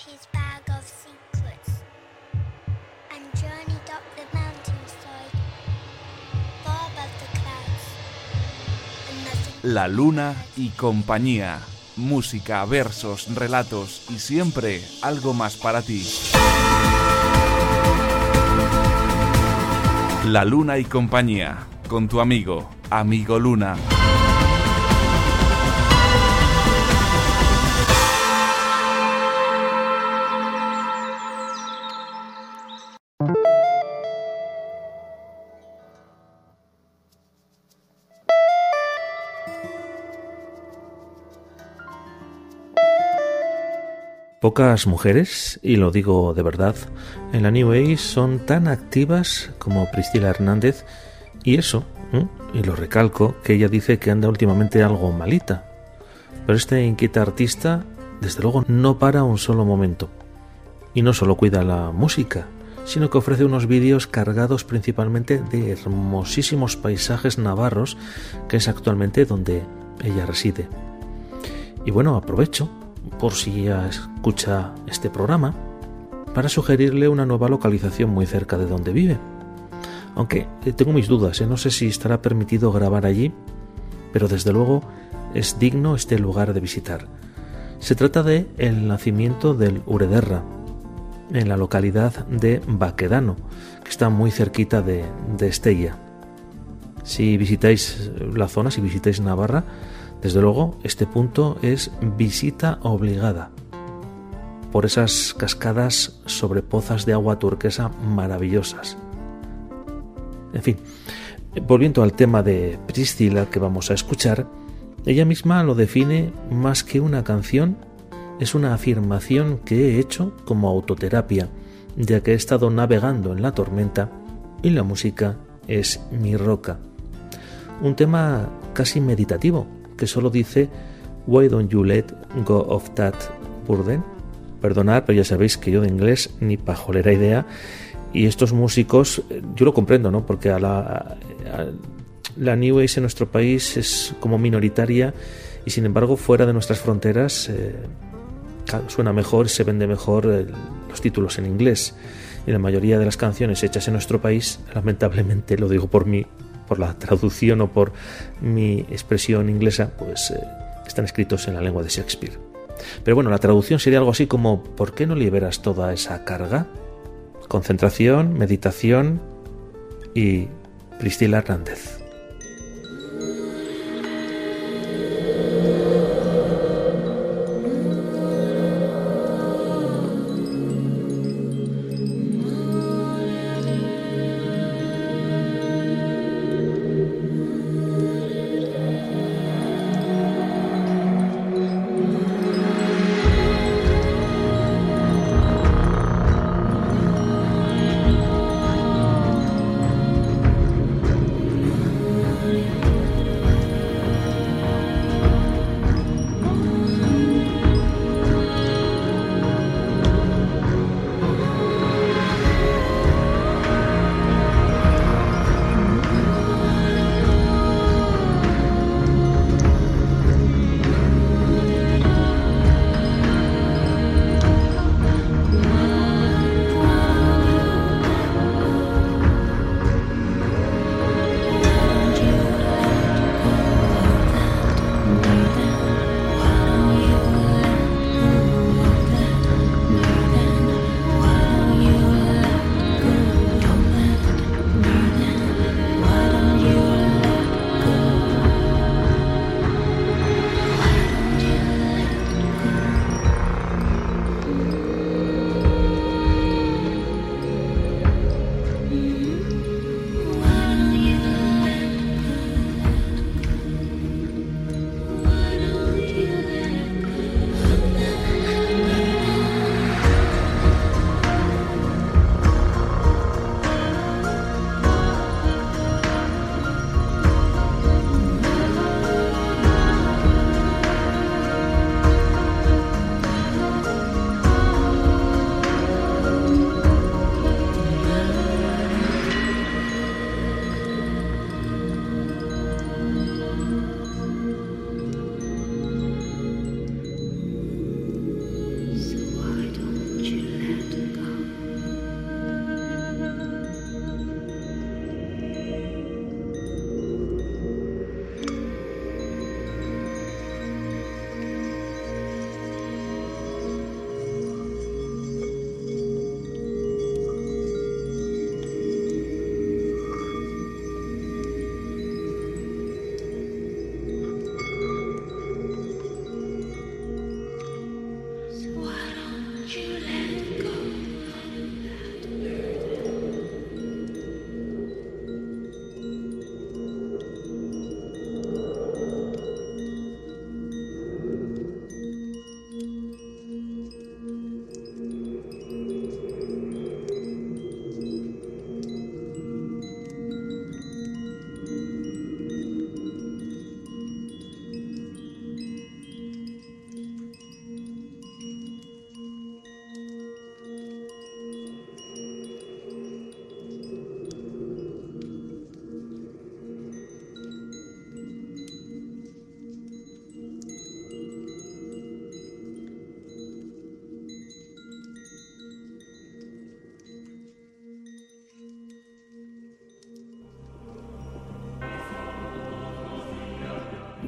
his bag of secrets and journeyed up the mountainside, far above the clouds. And nothing La Luna y compañía. Música, versos, relatos y siempre algo más para ti. La Luna y compañía, con tu amigo Luna. Pocas mujeres, y lo digo de verdad, en la New Age son tan activas como Priscila Hernández, y eso, y lo recalco, que ella dice que anda últimamente algo malita. Pero este inquieta artista, desde luego, no para un solo momento. Y no solo cuida la música, sino que ofrece unos vídeos cargados principalmente de hermosísimos paisajes navarros, que es actualmente donde ella reside. Y bueno, aprovecho, por si ya escucha este programa, para sugerirle una nueva localización muy cerca de donde vive. Aunque tengo mis dudas, no sé si estará permitido grabar allí, pero desde luego es digno este lugar de visitar. Se trata de el nacimiento del Urederra, en la localidad de Baquedano, que está muy cerquita de Estella. Si visitáis la zona, si visitáis Navarra, desde luego, este punto es visita obligada, por esas cascadas sobre pozas de agua turquesa maravillosas. En fin, volviendo al tema de Priscila que vamos a escuchar, ella misma lo define más que una canción, es una afirmación que he hecho como autoterapia, ya que he estado navegando en la tormenta y la música es mi roca. Un tema casi meditativo, que solo dice Why don't you let go of that burden? Perdonad, pero ya sabéis que yo de inglés ni pajolera idea, y estos músicos, yo lo comprendo, ¿no? Porque la New Age en nuestro país es como minoritaria y sin embargo fuera de nuestras fronteras suena mejor, se vende mejor los títulos en inglés, y la mayoría de las canciones hechas en nuestro país, lamentablemente, lo digo por mí, por la traducción o por mi expresión inglesa, pues están escritos en la lengua de Shakespeare. Pero bueno, la traducción sería algo así como ¿por qué no liberas toda esa carga? Concentración, meditación y Priscila Hernández.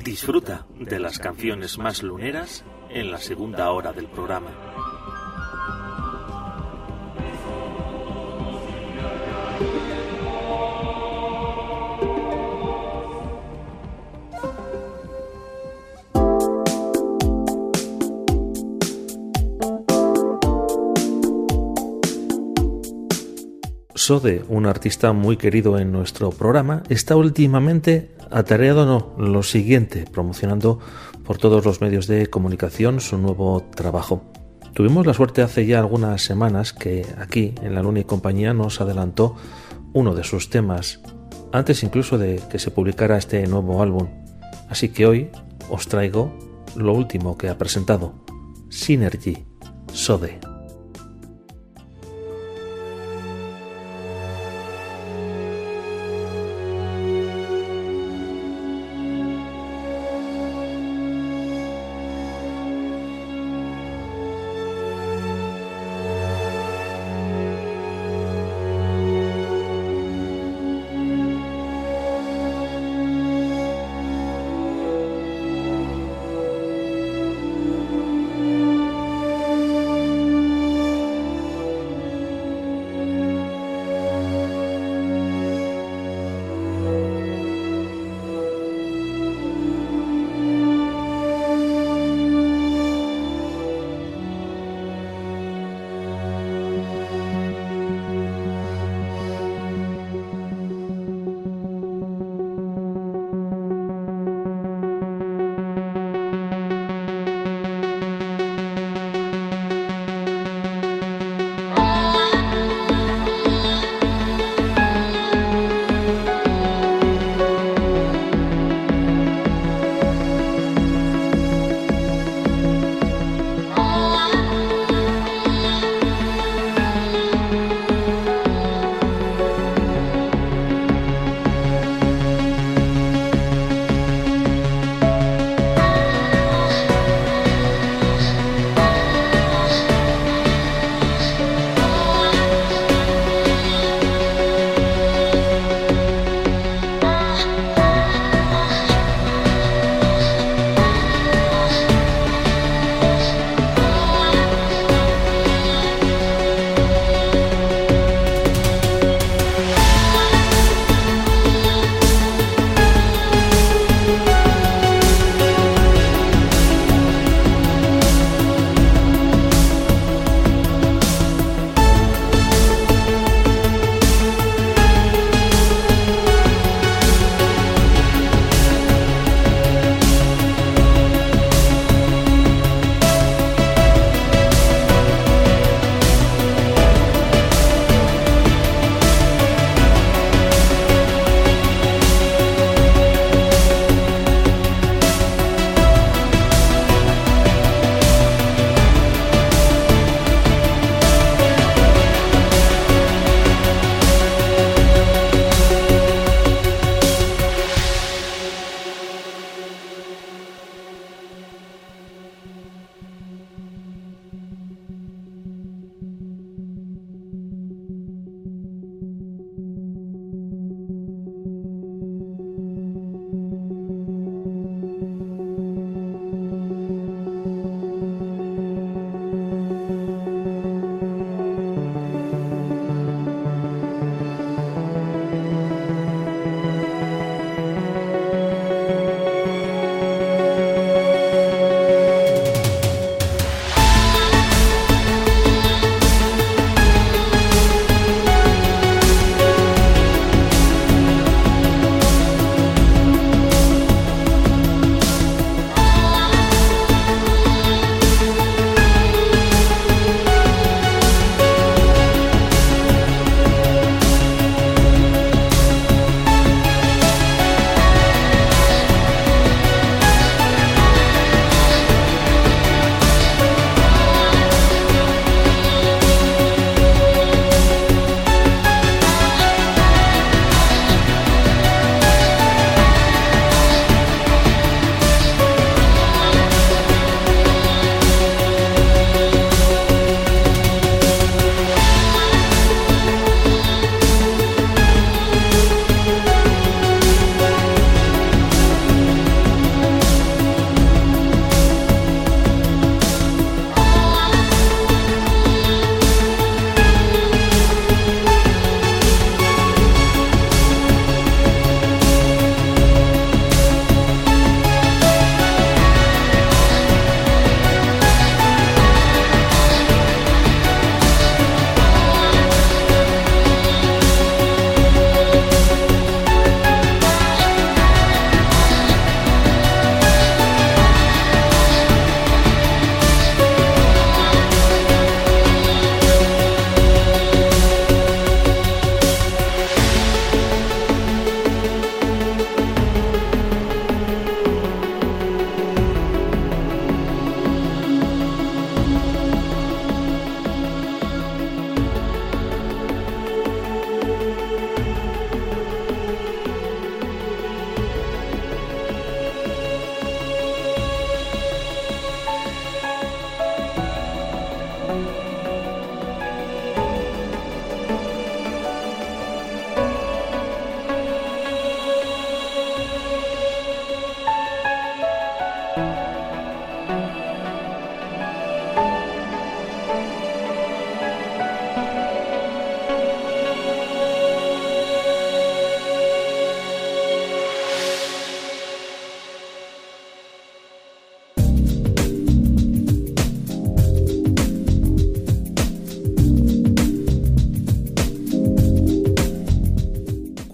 Disfruta de las canciones más luneras en la segunda hora del programa. Sode, un artista muy querido en nuestro programa, está últimamente atareado lo siguiente, promocionando por todos los medios de comunicación su nuevo trabajo. Tuvimos la suerte hace ya algunas semanas que aquí, en La Luna y Compañía, nos adelantó uno de sus temas, antes incluso de que se publicara este nuevo álbum. Así que hoy os traigo lo último que ha presentado, Synergy, Sode.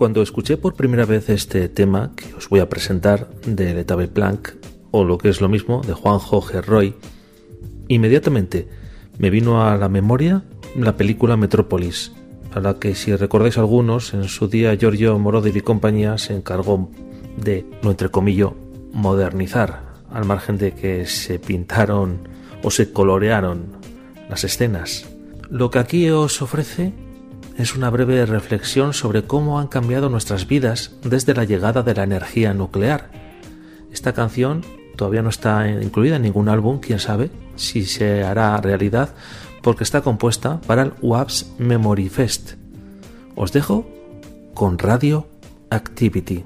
cuando escuché por primera vez este tema que os voy a presentar de Letave Plank, o lo que es lo mismo, de Juanjo Gerroy, inmediatamente me vino a la memoria la película Metrópolis, a la que, si recordáis algunos, en su día Giorgio Moroder y compañía se encargó de, lo entrecomillo, modernizar, al margen de que se pintaron o se colorearon las escenas. Lo que aquí os ofrece es una breve reflexión sobre cómo han cambiado nuestras vidas desde la llegada de la energía nuclear. Esta canción todavía no está incluida en ningún álbum, quién sabe si se hará realidad, porque está compuesta para el WAPS Memory Fest. Os dejo con Radio Activity.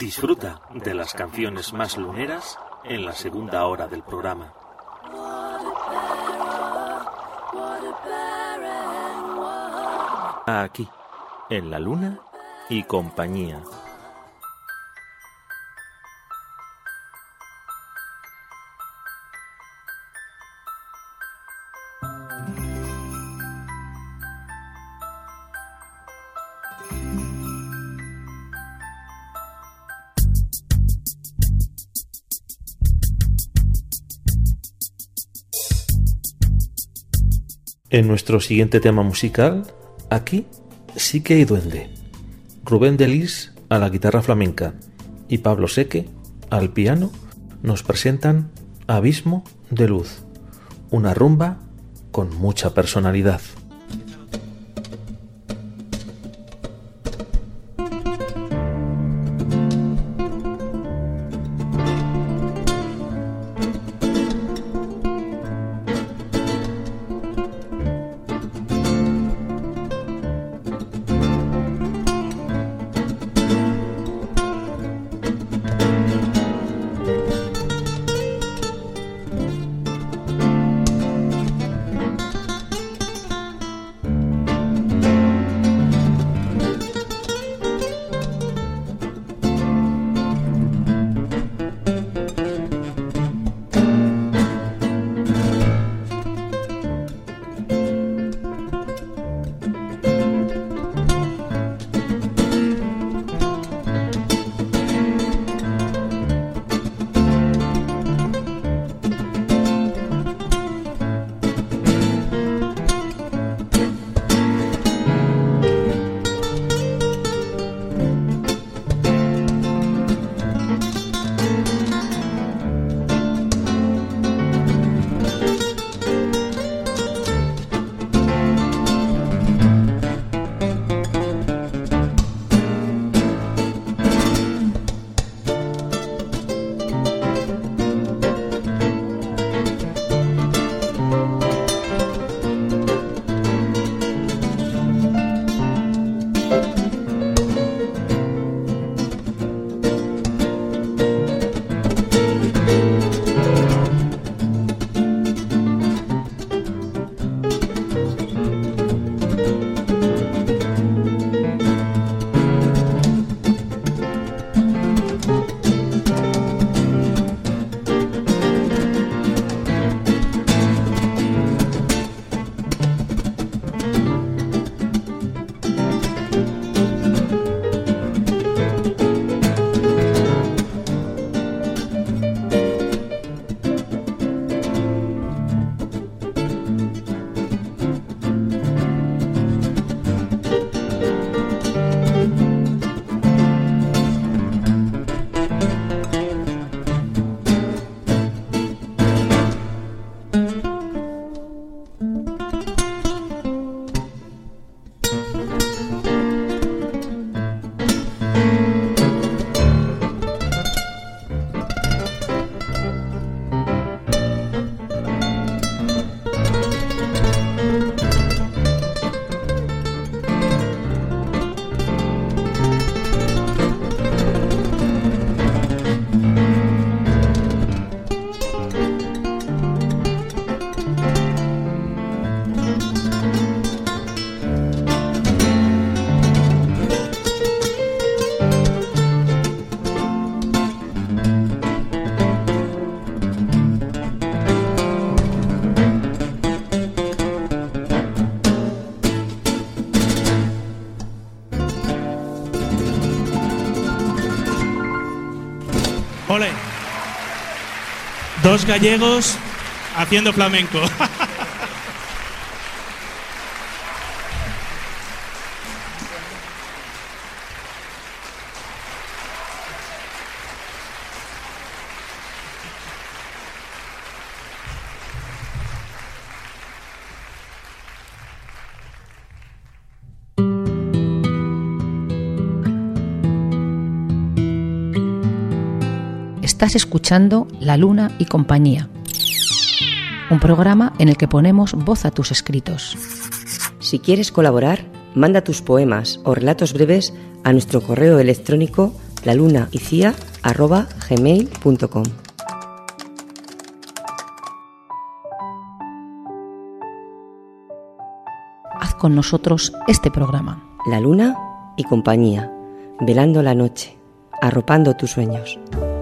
Disfruta de las canciones más luneras en la segunda hora del programa. Aquí, en La Luna y Compañía. En nuestro siguiente tema musical, aquí sí que hay duende. Rubén de Lis a la guitarra flamenca y Pablo Seque al piano nos presentan Abismo de Luz, una rumba con mucha personalidad. Ole. Dos gallegos haciendo flamenco. Estás escuchando La Luna y Compañía, un programa en el que ponemos voz a tus escritos. Si quieres colaborar, manda tus poemas o relatos breves a nuestro correo electrónico lalunaycia@gmail.com. Haz con nosotros este programa. La Luna y Compañía, velando la noche, arropando tus sueños.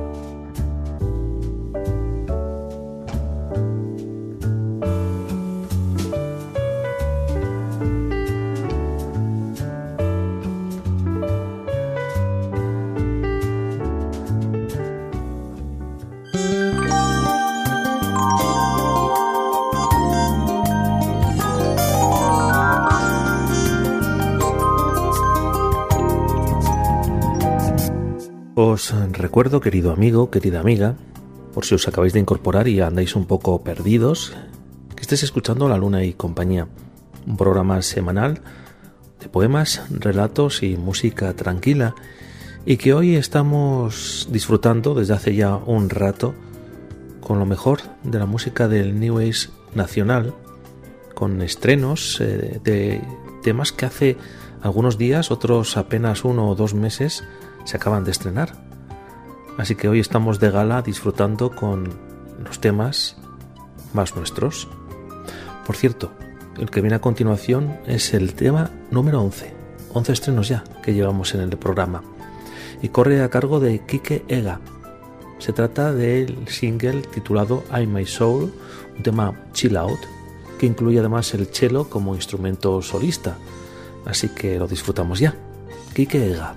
Os recuerdo, querido amigo, querida amiga, por si os acabáis de incorporar y andáis un poco perdidos, que estéis escuchando La Luna y Compañía, un programa semanal de poemas, relatos y música tranquila, y que hoy estamos disfrutando desde hace ya un rato con lo mejor de la música del New Age nacional, con estrenos de temas que hace algunos días, otros apenas 1 o 2 meses, se acaban de estrenar. Así que hoy estamos de gala disfrutando con los temas más nuestros. Por cierto, el que viene a continuación es el tema número 11. 11 estrenos ya que llevamos en el programa. Y corre a cargo de Kike Ega. Se trata del single titulado I'm My Soul, un tema chill out, que incluye además el cello como instrumento solista. Así que lo disfrutamos ya. Kike Ega.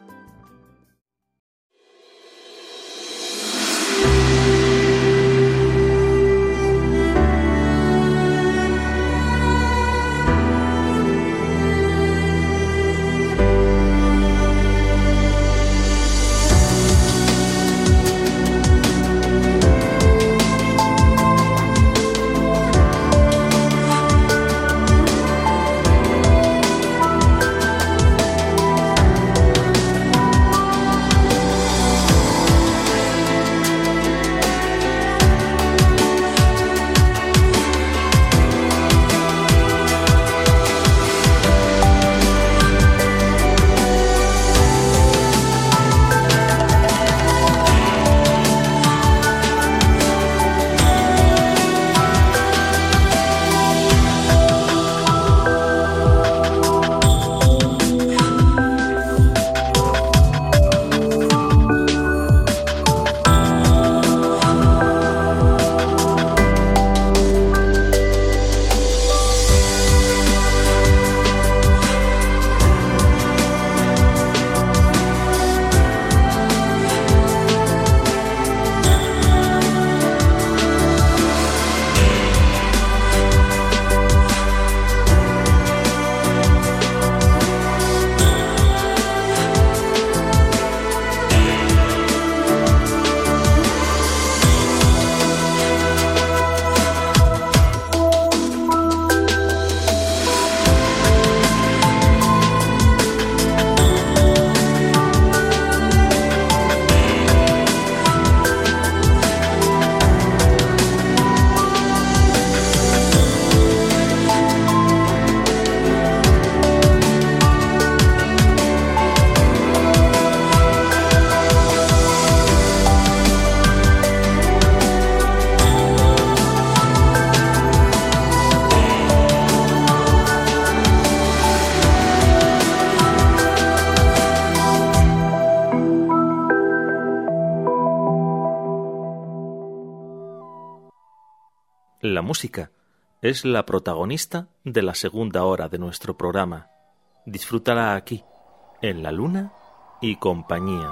La música es la protagonista de la segunda hora de nuestro programa. Disfrútala aquí, en La Luna y Compañía.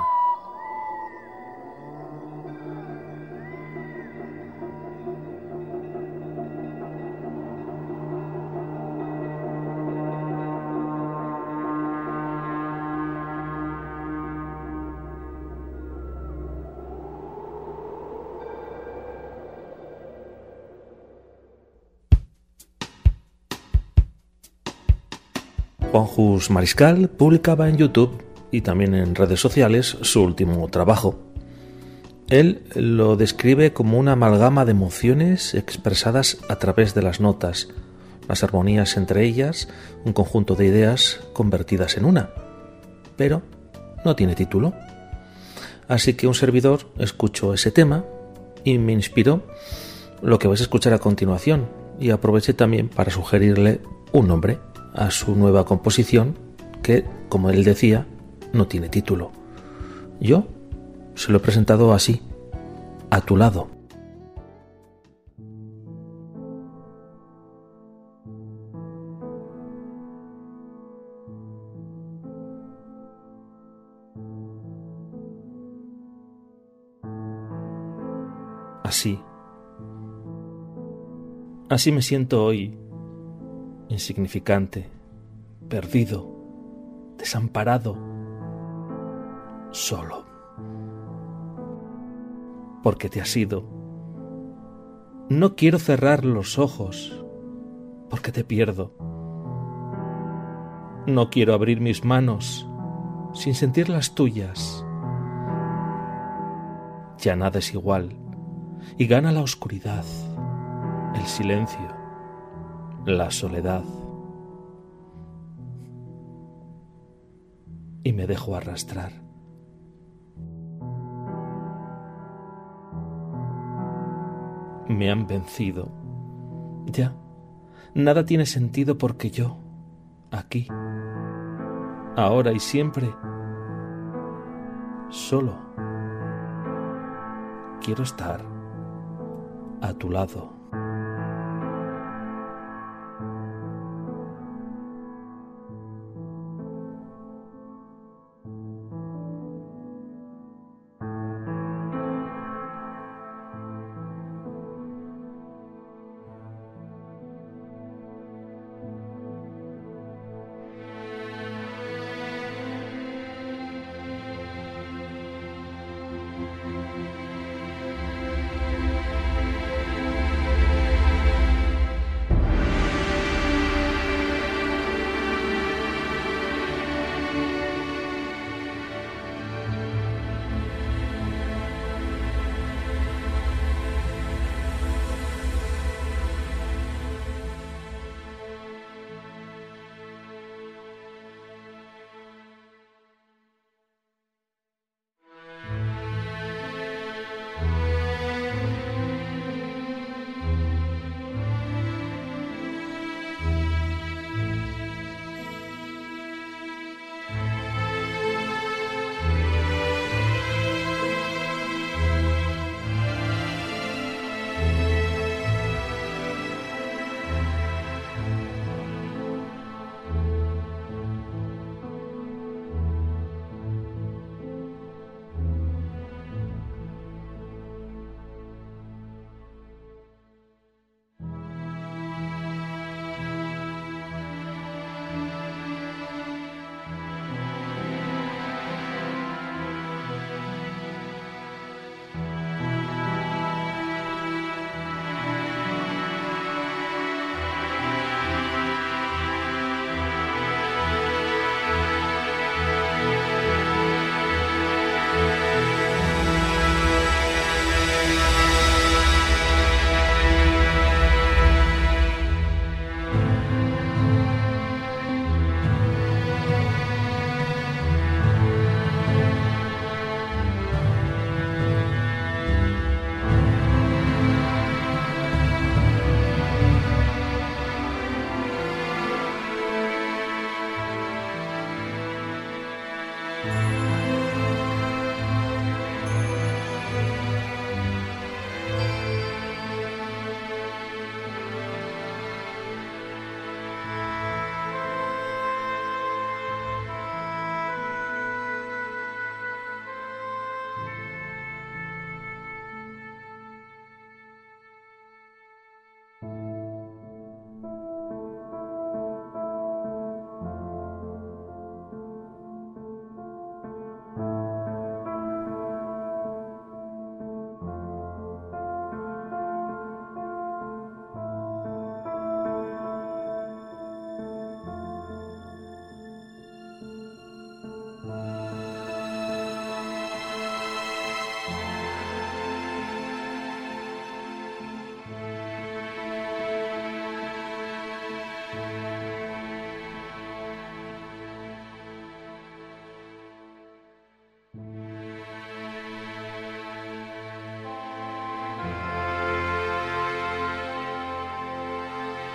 Juan Jus Mariscal publicaba en YouTube y también en redes sociales su último trabajo. Él lo describe como una amalgama de emociones expresadas a través de las notas, las armonías entre ellas, un conjunto de ideas convertidas en una. Pero no tiene título. Así que un servidor escuchó ese tema y me inspiró lo que vais a escuchar a continuación, y aproveché también para sugerirle un nombre a su nueva composición que, como él decía, no tiene título. Yo se lo he presentado así: A tu lado. Así me siento hoy, insignificante, perdido, desamparado, solo. Porque te has ido. No quiero cerrar los ojos, porque te pierdo. No quiero abrir mis manos sin sentir las tuyas. Ya nada es igual, y gana la oscuridad, el silencio, la soledad. Y me dejo arrastrar. Me han vencido. Ya, nada tiene sentido porque yo, aquí, ahora y siempre, solo quiero estar a tu lado.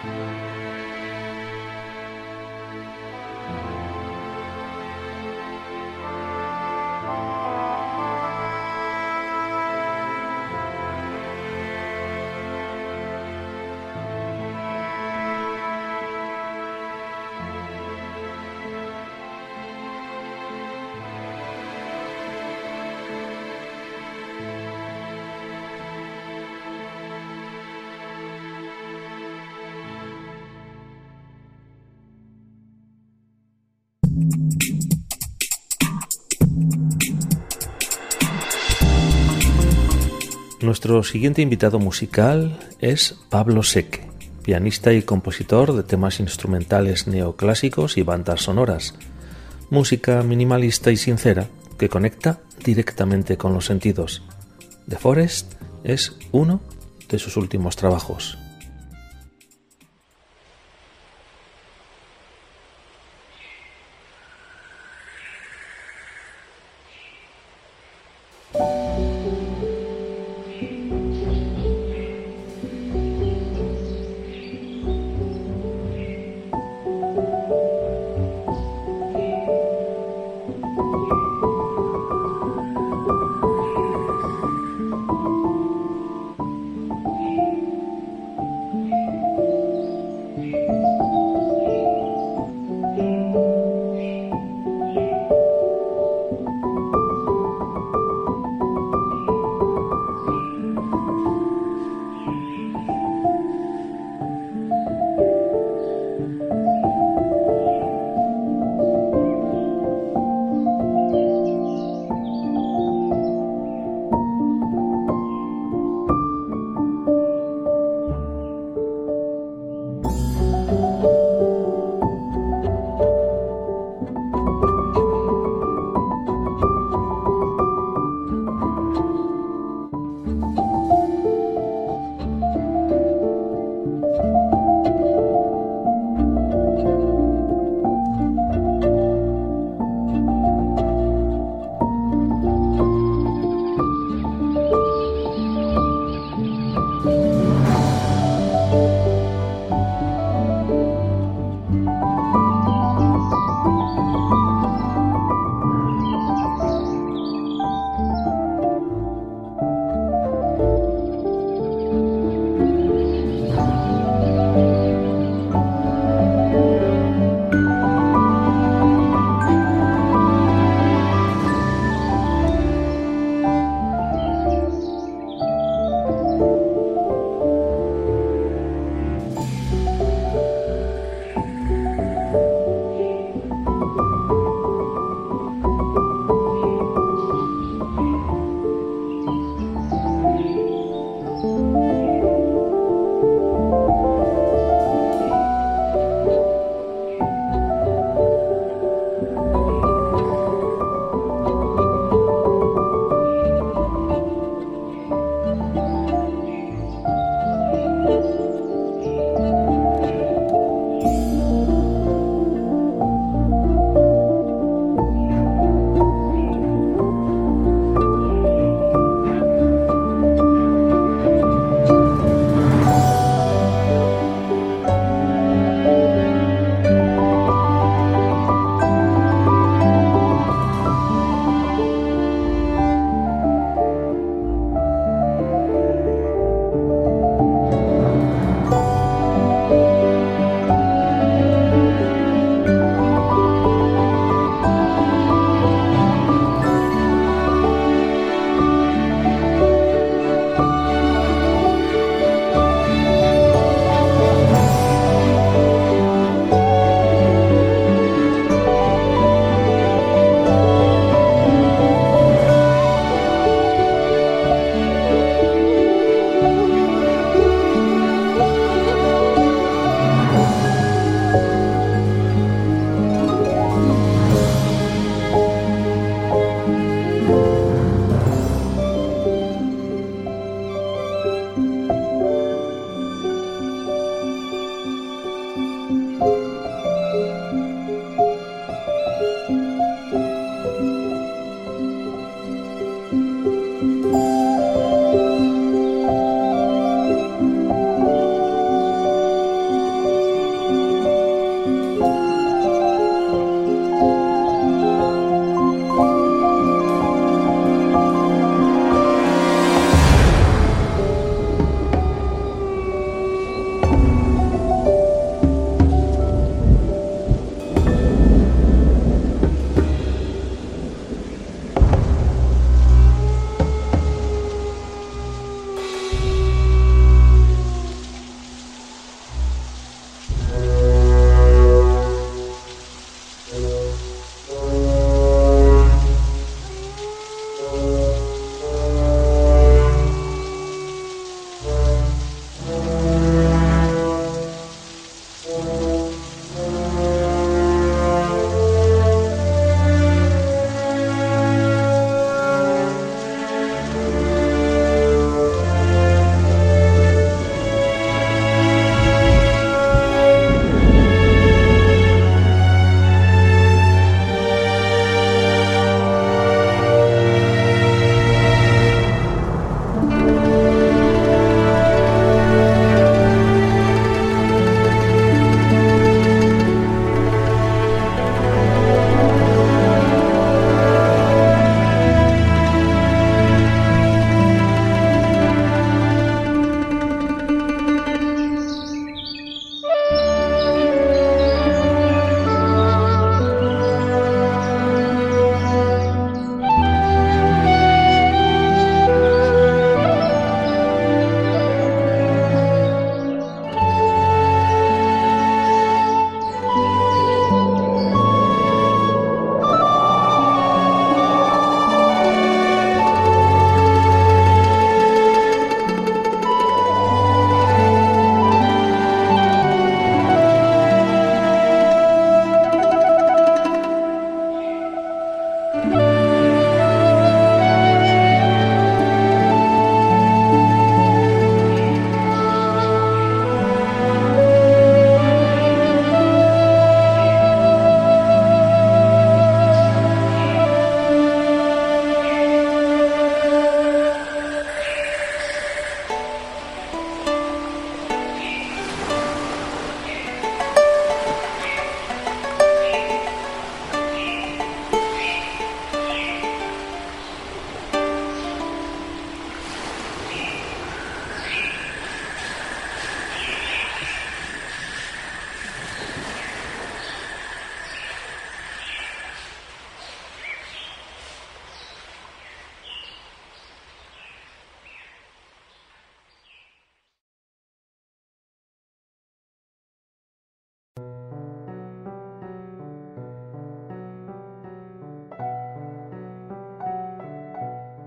Nuestro siguiente invitado musical es Pablo Seque, pianista y compositor de temas instrumentales neoclásicos y bandas sonoras. Música minimalista y sincera que conecta directamente con los sentidos. The Forest es uno de sus últimos trabajos.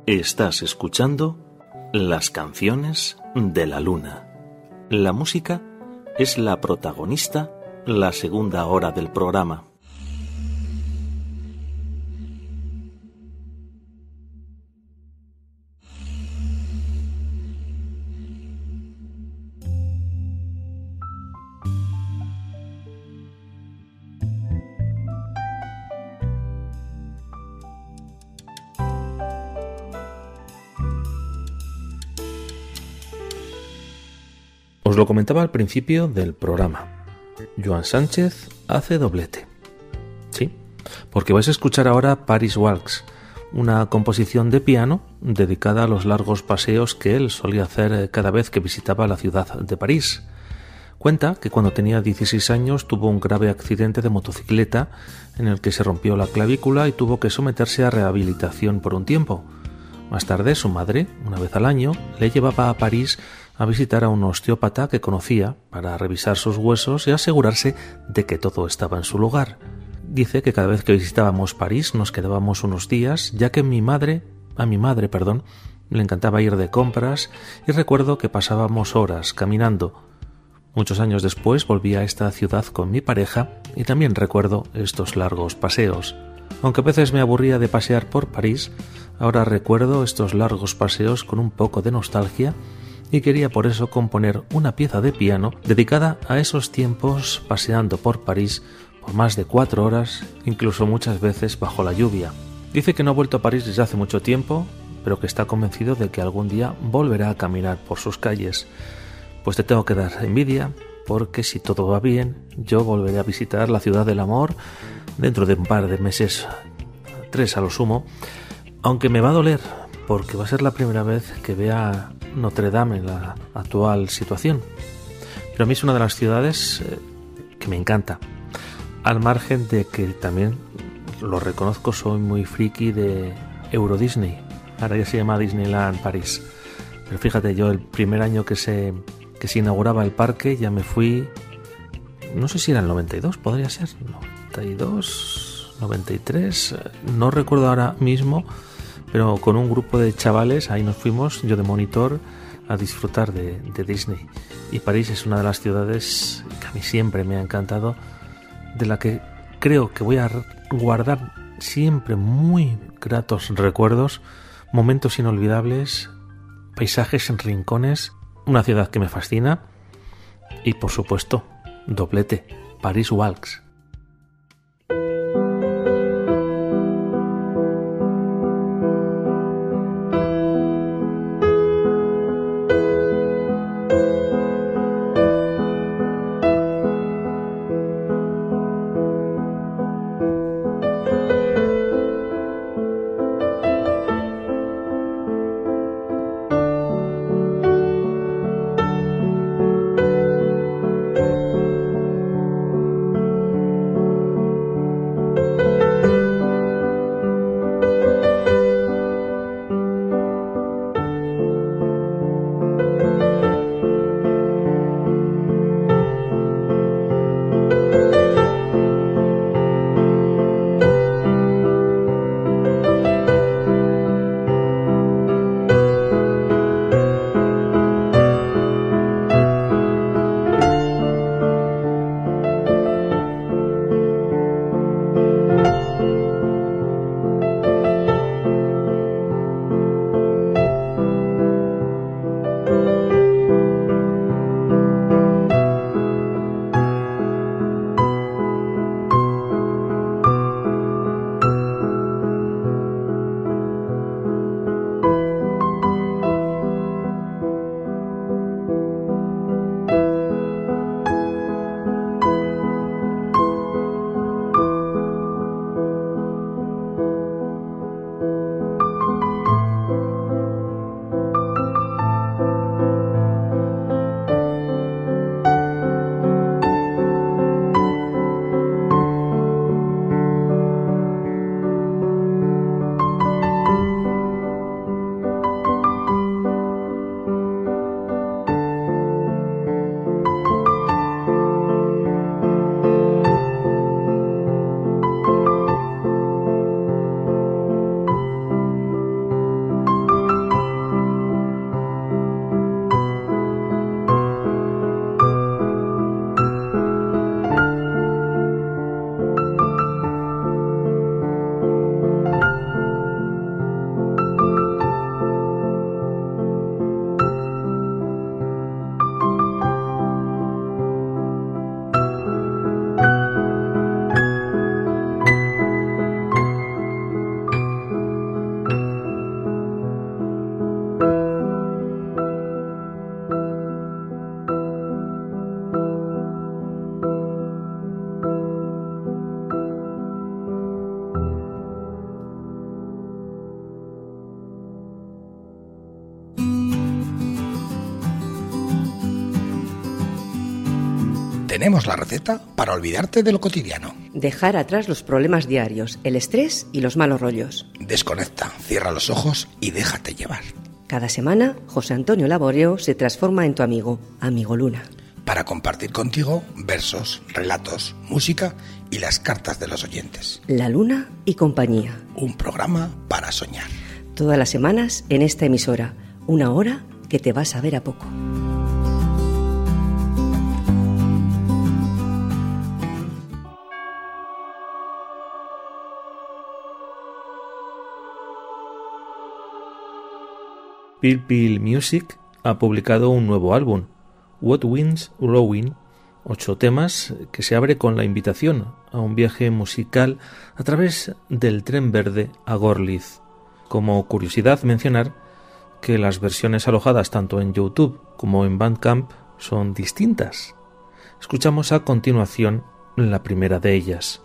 Estás escuchando las canciones de la luna. La música es la protagonista la segunda hora del programa. Os lo comentaba al principio del programa. Joan Sánchez hace doblete. Sí, porque vais a escuchar ahora Paris Walks, una composición de piano dedicada a los largos paseos que él solía hacer cada vez que visitaba la ciudad de París. Cuenta que cuando tenía 16 años tuvo un grave accidente de motocicleta en el que se rompió la clavícula y tuvo que someterse a rehabilitación por un tiempo. Más tarde, su madre, una vez al año, le llevaba a París a visitar a un osteópata que conocía para revisar sus huesos y asegurarse de que todo estaba en su lugar. Dice que cada vez que visitábamos París nos quedábamos unos días, ya que a mi madre, le encantaba ir de compras y recuerdo que pasábamos horas caminando. Muchos años después volví a esta ciudad con mi pareja y también recuerdo estos largos paseos. Aunque a veces me aburría de pasear por París, ahora recuerdo estos largos paseos con un poco de nostalgia y quería por eso componer una pieza de piano dedicada a esos tiempos paseando por París por más de 4 horas, incluso muchas veces bajo la lluvia. Dice que no ha vuelto a París desde hace mucho tiempo, pero que está convencido de que algún día volverá a caminar por sus calles. Pues te tengo que dar envidia, porque si todo va bien, yo volveré a visitar la ciudad del amor dentro de un par de meses, 3 a lo sumo, aunque me va a doler, porque va a ser la primera vez que vea Notre Dame en la actual situación. Pero a mí es una de las ciudades que me encanta, al margen de que también, lo reconozco, soy muy friki de Euro Disney. Ahora ya se llama Disneyland París. Pero fíjate, yo el primer año que se inauguraba el parque ya me fui, no sé si era el 92, podría ser 92, 93, no recuerdo ahora mismo, pero con un grupo de chavales ahí nos fuimos, yo de monitor, a disfrutar de Disney. Y París es una de las ciudades que a mí siempre me ha encantado, de la que creo que voy a guardar siempre muy gratos recuerdos, momentos inolvidables, paisajes en rincones, una ciudad que me fascina y, por supuesto, doblete, Paris Walks. Tenemos la receta para olvidarte de lo cotidiano. Dejar atrás los problemas diarios, el estrés y los malos rollos. Desconecta, cierra los ojos y déjate llevar. Cada semana, José Antonio Laboreo se transforma en tu amigo, Amigo Luna. Para compartir contigo versos, relatos, música y las cartas de los oyentes. La Luna y Compañía. Un programa para soñar. Todas las semanas en esta emisora. Una hora que te vas a ver a poco. Pil Pil Music ha publicado un nuevo álbum, What Winds Blowing, 8 temas que se abre con la invitación a un viaje musical a través del tren verde a Gorliz. Como curiosidad mencionar que las versiones alojadas tanto en YouTube como en Bandcamp son distintas. Escuchamos a continuación la primera de ellas.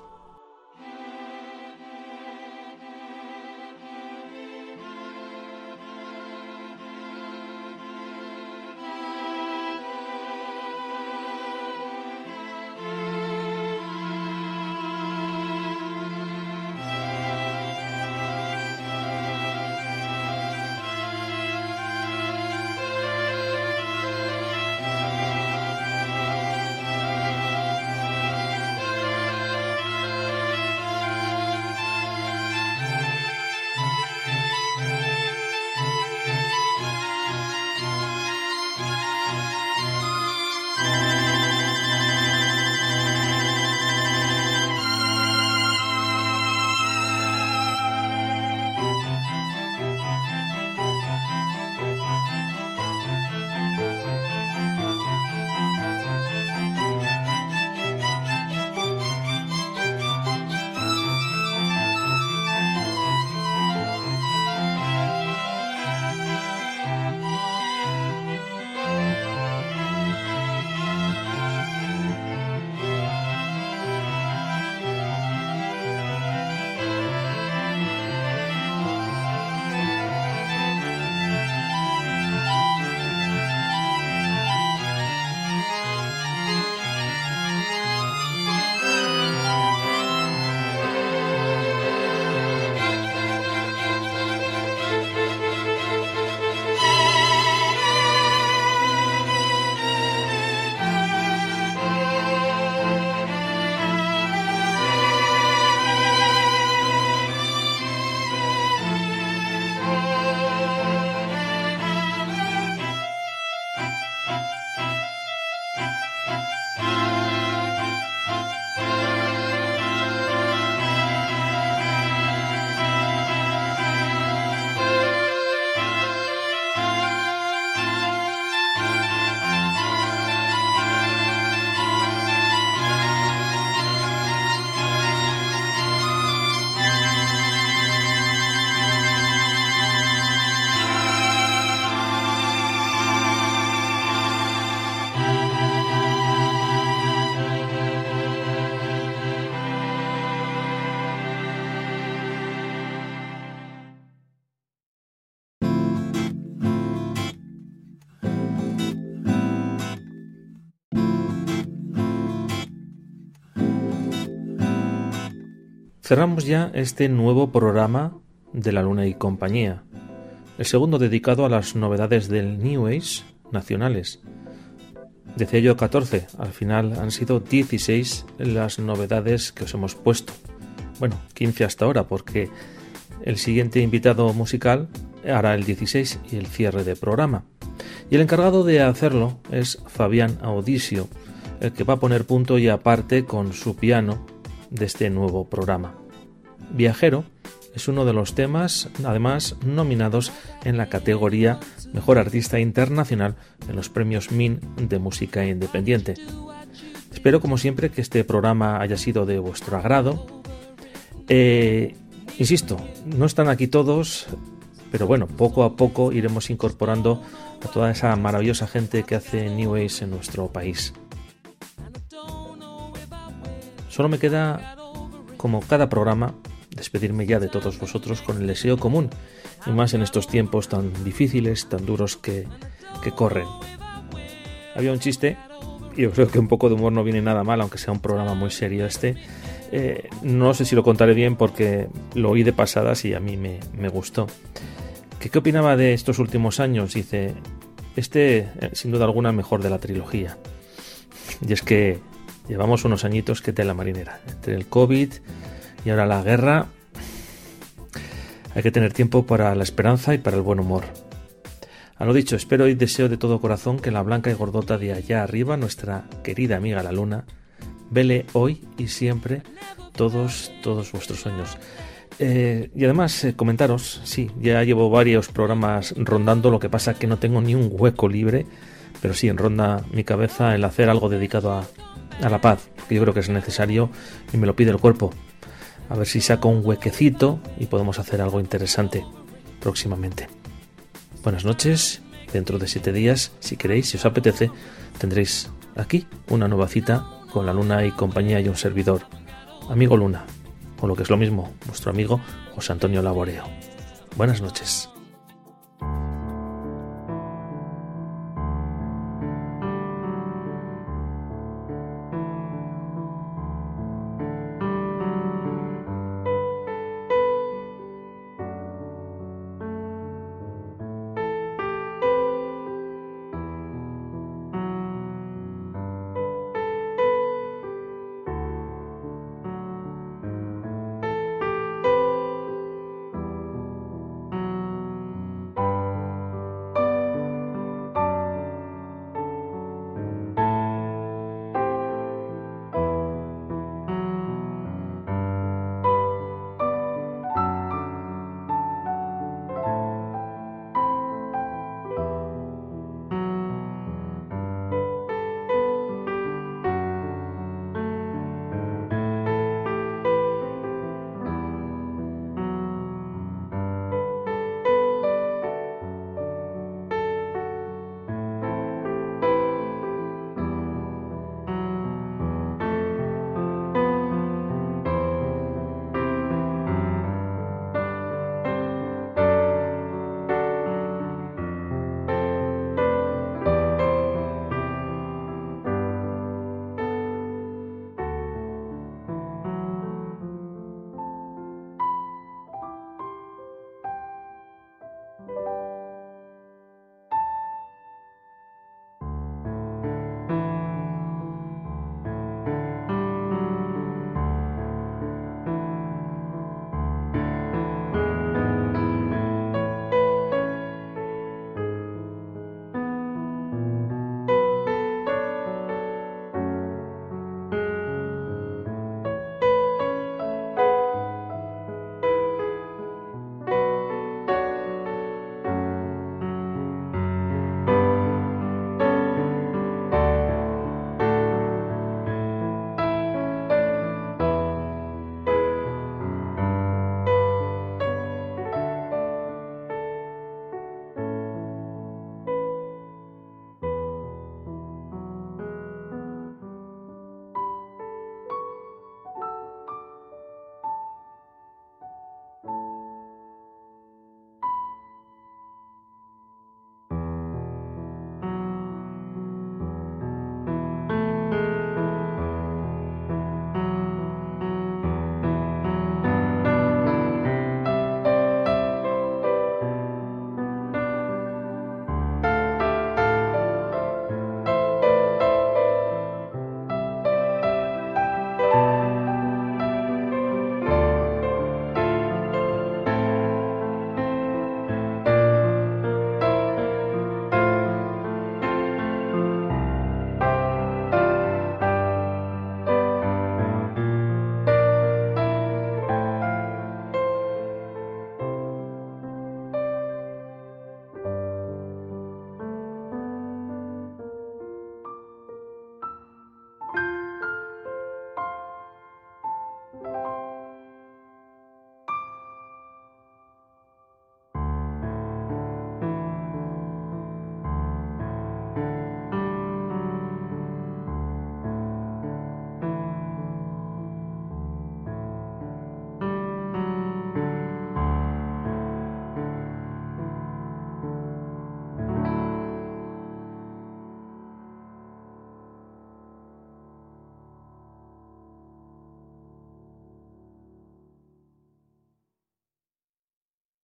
Cerramos ya este nuevo programa de La Luna y Compañía, el segundo dedicado a las novedades del New Age nacionales. Decía yo 14, al final han sido 16 las novedades que os hemos puesto. Bueno, 15 hasta ahora, porque el siguiente invitado musical hará el 16 y el cierre de programa. Y el encargado de hacerlo es Fabián Audisio, el que va a poner punto y aparte con su piano de este nuevo programa. Viajero es uno de los temas, además, nominados en la categoría Mejor Artista Internacional en los premios MIN de Música Independiente. Espero, como siempre, que este programa haya sido de vuestro agrado. Insisto, no están aquí todos, pero bueno, poco a poco iremos incorporando a toda esa maravillosa gente que hace New Age en nuestro país. Solo me queda, como cada programa, despedirme ya de todos vosotros con el deseo común, y más en estos tiempos tan difíciles, tan duros que corren. Había un chiste yo creo que un poco de humor no viene nada mal, aunque sea un programa muy serio este. No sé si lo contaré bien porque lo oí de pasadas y a mí me gustó. ¿Qué opinaba de estos últimos años? Dice, sin duda alguna, mejor de la trilogía. Y es que llevamos unos añitos que tela marinera. Entre el COVID y ahora la guerra, hay que tener tiempo para la esperanza y para el buen humor. A lo dicho, espero y deseo de todo corazón que la blanca y gordota de allá arriba, nuestra querida amiga la luna, vele hoy y siempre todos vuestros sueños. Y además, comentaros, sí, ya llevo varios programas rondando, lo que pasa que no tengo ni un hueco libre, pero sí, ronda mi cabeza el hacer algo dedicado a la paz, porque yo creo que es necesario y me lo pide el cuerpo. A ver si saco un huequecito y podemos hacer algo interesante próximamente. Buenas noches. Dentro de 7 días, si queréis, si os apetece, tendréis aquí una nueva cita con la luna y compañía y un servidor, amigo Luna, o lo que es lo mismo, vuestro amigo José Antonio Laboreo. Buenas noches.